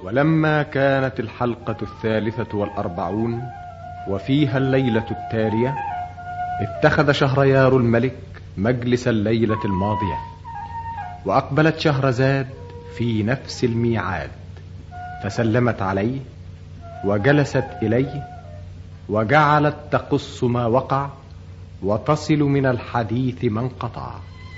ولما كانت الحلقة 43 وفيها الليلة التالية، اتخذ شهريار الملك مجلس الليلة الماضية، وأقبلت شهرزاد في نفس الميعاد، فسلمت عليه وجلست إليه، وجعلت تقص ما وقع وتصل من الحديث ما انقطع.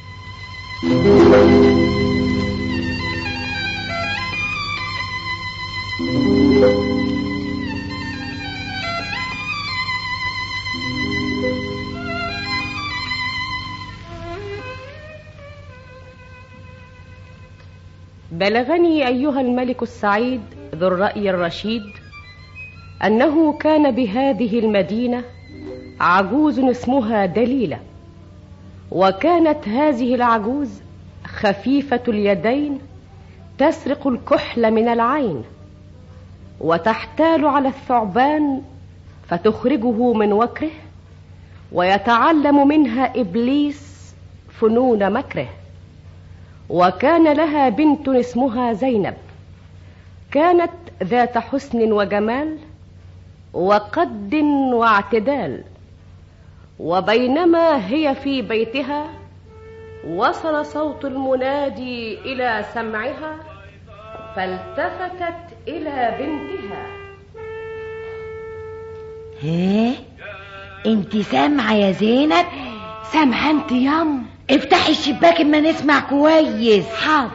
بلغني أيها الملك السعيد ذو الرأي الرشيد أنه كان بهذه المدينة عجوز اسمها دليلة، وكانت هذه العجوز خفيفة اليدين تسرق الكحل من العين، وتحتال على الثعبان فتخرجه من وكره، ويتعلم منها إبليس فنون مكره. وكان لها بنت اسمها زينب، كانت ذات حسن وجمال وقد واعتدال. وبينما هي في بيتها وصل صوت المنادي إلى سمعها، فالتفتت إلى بنتها. انت سامعة يا زينب؟ سامعة انت يام؟ افتحي الشباك اما نسمع كويس. حاضر.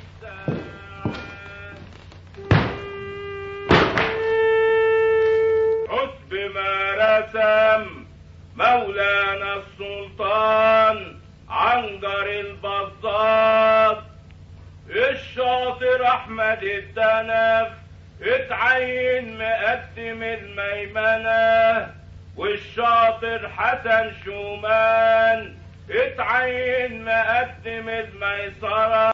حسب ما رسم مولانا السلطان عنجر البزار الشاطر احمد الدنف اتعين مقدم الميمنة، والشاطر حسن شومان اتعين مقدم الميسرة.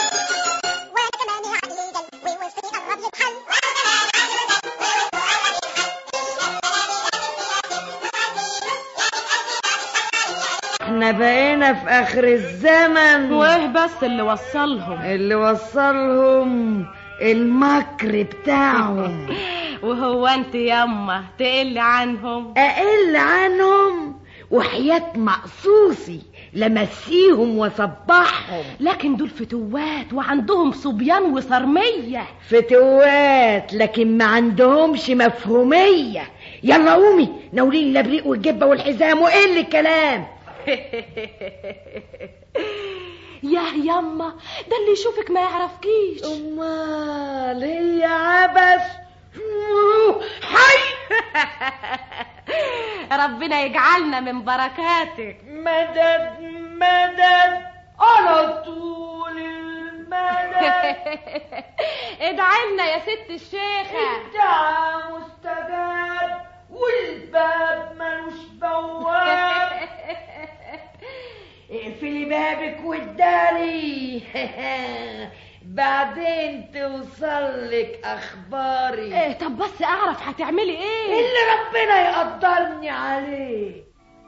احنا بقينا في اخر الزمن. وايه بس اللي وصلهم المكر بتاعهم. وهو انت ياما تقل عنهم؟ اقل عنهم وحياة مقصوصي لمسيهم وصبحهم. لكن دول فتوات وعندهم صبيان وصرمية. فتوات لكن ما عندهمش مفهومية. يلا قومي ناولين الابريق والجبة والحزام وقل الكلام. ياما ده اللي يشوفك ما يعرفكيش. امال هي عبث. حي. ربنا يجعلنا من بركاتك. مدد مدد على طول المدد. ادعيلنا يا ست الشيخة. الدعاء مستجاب والباب ملوش بواب. اقفلي بابك واداري. بعدين توصلك اخباري. طب بس اعرف هتعملي ايه؟ اللي ربنا يقدرني عليه.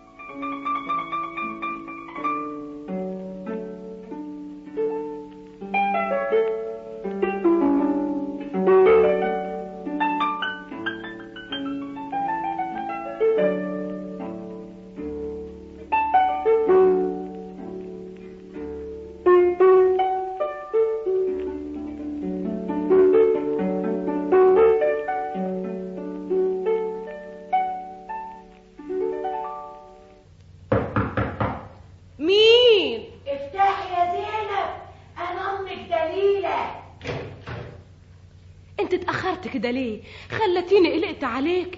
كده ليه؟ خلتيني قلقت عليكي.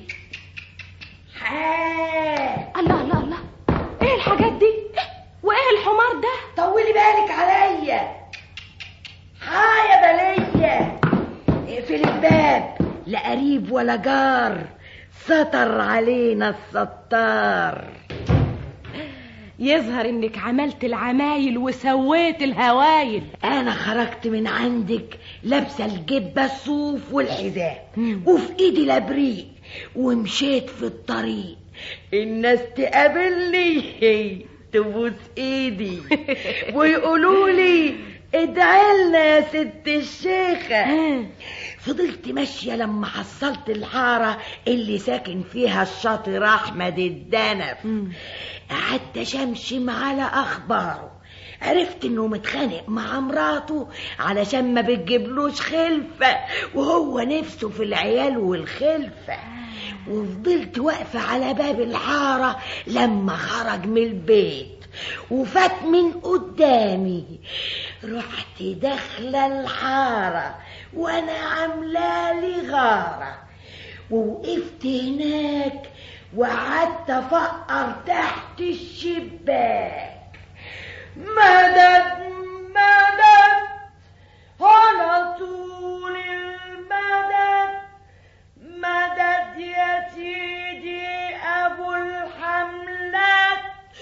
الله الله الله، ايه الحاجات دي؟ وايه الحمار ده؟ طولي بالك عليا. يا بلية اقفلي الباب، لا قريب ولا جار، سطر علينا الستار. يظهر انك عملت العمايل وسويت الهوايل. انا خرجت من عندك لابسه الجبه الصوف والحذاء وفي ايدي الابريق، ومشيت في الطريق. الناس تقابلني تبوس ايدي ويقولوا لي ادعيلنا يا ست الشيخة. فضلت ماشية لما حصلت الحارة اللي ساكن فيها الشاطر أحمد الدنف. قعدت شمشم على أخباره، عرفت انه متخانق مع مراته علشان ما بتجيبلوش خلفة، وهو نفسه في العيال والخلفة. وفضلت واقفة على باب الحارة لما خرج من البيت وفات من قدامي. رحت داخلة الحارة وانا عاملالي غارة، ووقفت هناك وقعدت افقر تحت الشباك. مدد مدد على طول المدد، مدد يا سيدي أبو الحملات،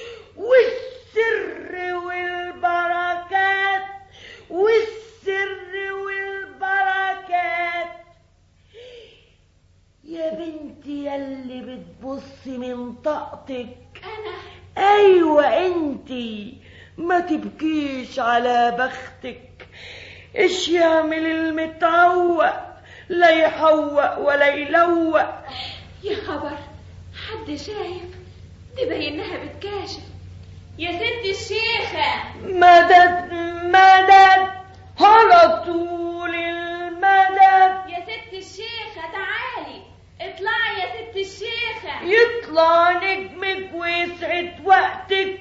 والسر والبركات، والسر والبركات. يا بنتي ياللي بتبصي من طاقتك. أنا؟ أيوة انتي. ما تبكيش على بختك. ايش يعمل المتعوق؟ لا يحوق ولا يلوق. يا خبر، حد شايف؟ دي باينها بتكاشف. يا ست الشيخة. مدد مدد على طول المدد. يا ست الشيخة تعالي، اطلعي يا ست الشيخة. يطلع نجمك ويسعد وقتك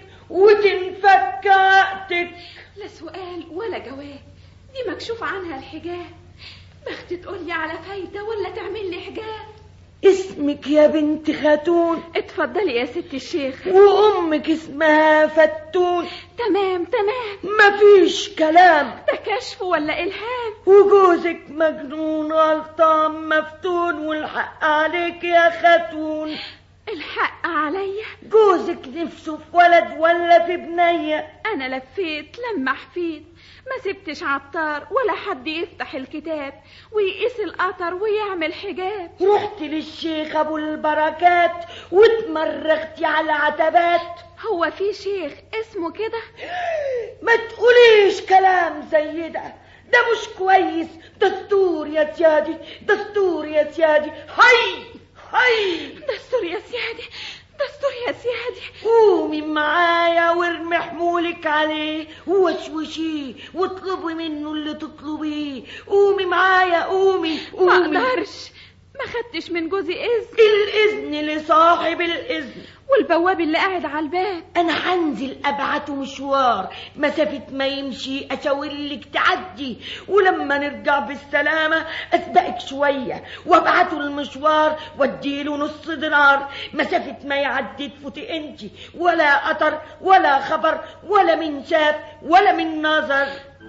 وتنفك عقدك. لا سؤال ولا جواب، دي مكشوف عنها الحجاب. بخت تقولي على فايدة ولا تعمل لي حجاب. اسمك يا بنت خاتون. اتفضلي يا ست الشيخ. وامك اسمها فتون. تمام تمام، مفيش كلام. ده كشف ولا الهام؟ وجوزك مجنون غلطان مفتون، والحق عليك يا خاتون. الحق عليا. جوزك نفسه في ولد ولا في بنية؟ انا لفيت لما حفيت، ما سبتش عطار ولا حد يفتح الكتاب ويقيس القطر ويعمل حجاب. رحت للشيخ ابو البركات واتمرغتي على عتبات. هو في شيخ اسمه كده؟ ما تقوليش كلام زي ده، ده مش كويس. دستور يا سيادي، دستور يا سيادي. هاي هاي. دستور يا سيادي، دستور يا سيادي. قومي معايا وارمي حمولك عليه ووشوشيه واطلبي منه اللي تطلبيه. قومي معايا، قومي قومي. ما اقدرش، ما خدتش من جوزي اذن. الاذن لصاحب الاذن. والبواب اللي قاعد على الباب. انا هنزل ابعته مشوار، مسافة ما يمشي اشاورلك تعدي، ولما نرجع بالسلامة اسبقك شوية وابعته المشوار واديله نص دينار. مسافة ما يعدي تفوتي انتي، ولا قطر ولا خبر ولا من شاف ولا من نظر.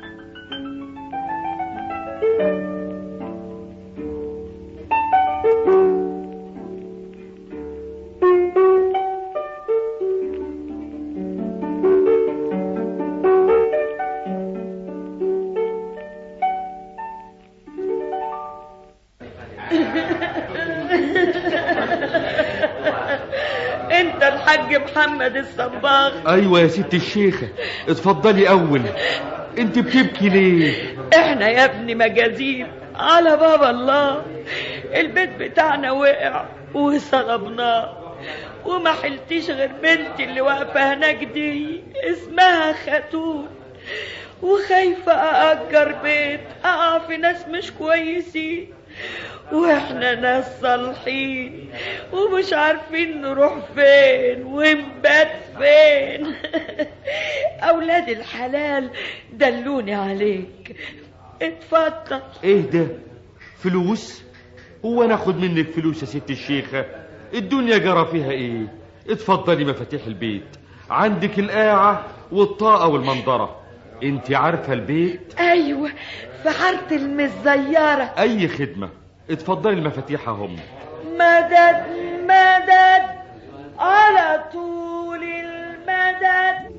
انت الحاج محمد الصباغ؟ ايوه يا ست الشيخة، اتفضلي اول. انت بتبكي ليه؟ احنا يا ابني مجازين على باب الله. البيت بتاعنا وقع وصلبناه، وما حلتيش غير بنتي اللي واقفه هناك دي اسمها خاتون، وخايفه ااجر بيت اقع في ناس مش كويسين، واحنا ناس صالحين ومش عارفين نروح فين ونبات فين. اولاد الحلال دلوني عليك. اتفضل. ايه ده؟ فلوس؟ هو ناخد منك فلوس يا ست الشيخة؟ الدنيا جرى فيها ايه؟ اتفضلي مفاتيح البيت، عندك القاعة والطاقة والمنظرة. انت عارفة البيت؟ ايوه، في حارة المزيارة. اي خدمة. اتفضلي المفاتيح هم. مدد مدد على طول المدد.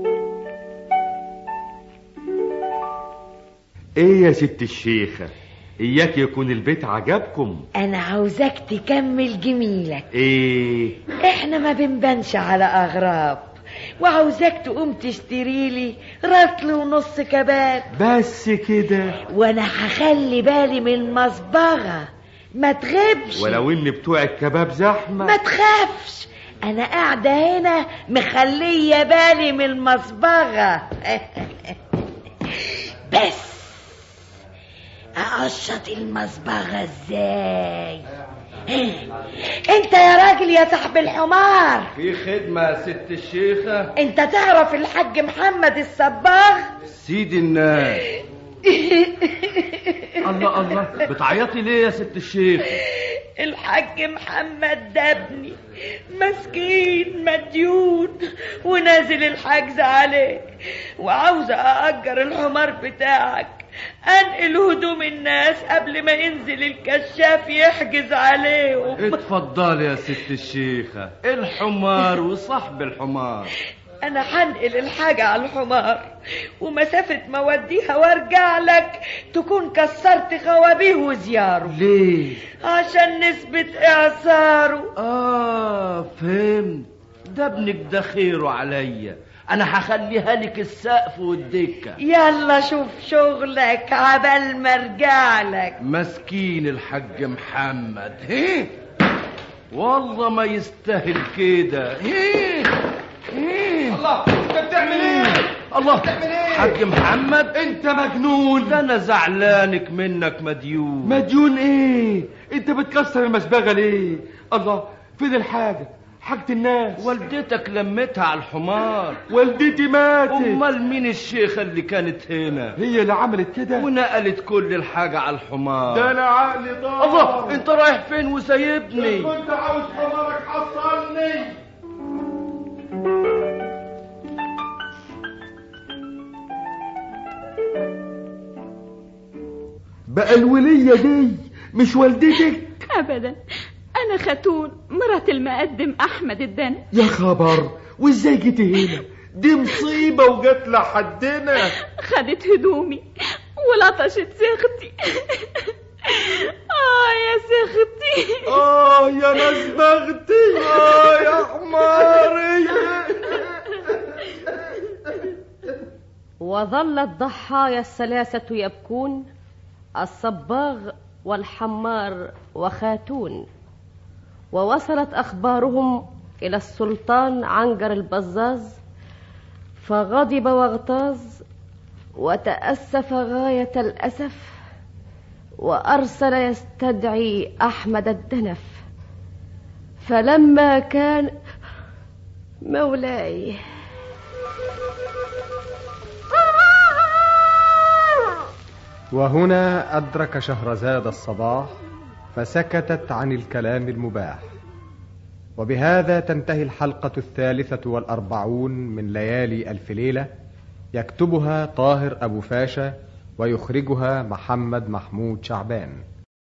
ايه يا ست الشيخة، إياك يكون البيت عجبكم. انا عاوزاك تكمل جميلك. إيه؟ احنا ما بنبانش على اغراب، وعاوزاك تقوم تشتري لي رطل ونص كباب بس كده؟ وانا هخلي بالي من المصبغة، ما تغيبش. ولو ان بتوع الكباب زحمة. ما تخافش، انا قاعدة هنا مخلية بالي من المصبغة. بس اقشط المصبغة ازاي؟ انت يا راجل يا صاحب الحمار، في خدمة يا ست الشيخة. انت تعرف الحاج محمد الصباغ؟ سيد الناس. الله الله، بتعيطي ليه يا ست الشيخ؟ الحاج محمد ده ابني مسكين مديون ونازل الحجز عليه، وعاوزة أأجر الحمار بتاعك أنقل هدوم الناس قبل ما ينزل الكشاف يحجز عليهم. اتفضل يا ست الشيخة، الحمار وصاحب الحمار. أنا هنقل الحاجة على الحمار، ومسافة ما اوديها وارجع لك تكون كسرت خوابيه وزياره. ليه؟ عشان نثبت إعصاره. فهمت. ده ابنك ده خيره عليا، انا هخليها لك السقف والدكة. يلا شوف شغلك عبال ما ارجع لك. مسكين الحاج محمد، والله ما يستاهل كده. الله، انت بتعمل ايه؟ الله، حاج محمد انت مجنون. ده انا زعلانك منك مديون. مديون ايه؟ انت بتكسر المسبغة ليه؟ الله، فين الحاجة؟ حاجة الناس. والدتك لمتها على الحمار. والدتي ماتت. امال مين الشيخة اللي كانت هنا؟ هي اللي عملت كده ونقلت كل الحاجة على الحمار. ده انا عقلي ضاع. الله، انت رايح فين وسايبني؟ كنت عاوز حمارك حصلني. بقى الولية دي مش والدتك؟ أبدا، أنا خاتون مرات المقدم أحمد الدن. يا خبر، وإزاي جيتي هنا؟ دي مصيبة وجت لحدنا. خدت هدومي ولطشت سختي. يا سختي. يا نزبغتي. يا حماري. وظل الضحايا الثلاثة يبكون، الصباغ والحمار وخاتون. ووصلت أخبارهم إلى السلطان عنجر البزاز، فغضب واغتاظ وتأسف غاية الأسف، وأرسل يستدعي أحمد الدنف. فلما كان مولاي وهنا أدرك شهرزاد الصباح فسكتت عن الكلام المباح. وبهذا تنتهي الحلقة 43 من ليالي ألف ليلة، يكتبها طاهر أبو فاشا ويخرجها محمد محمود شعبان.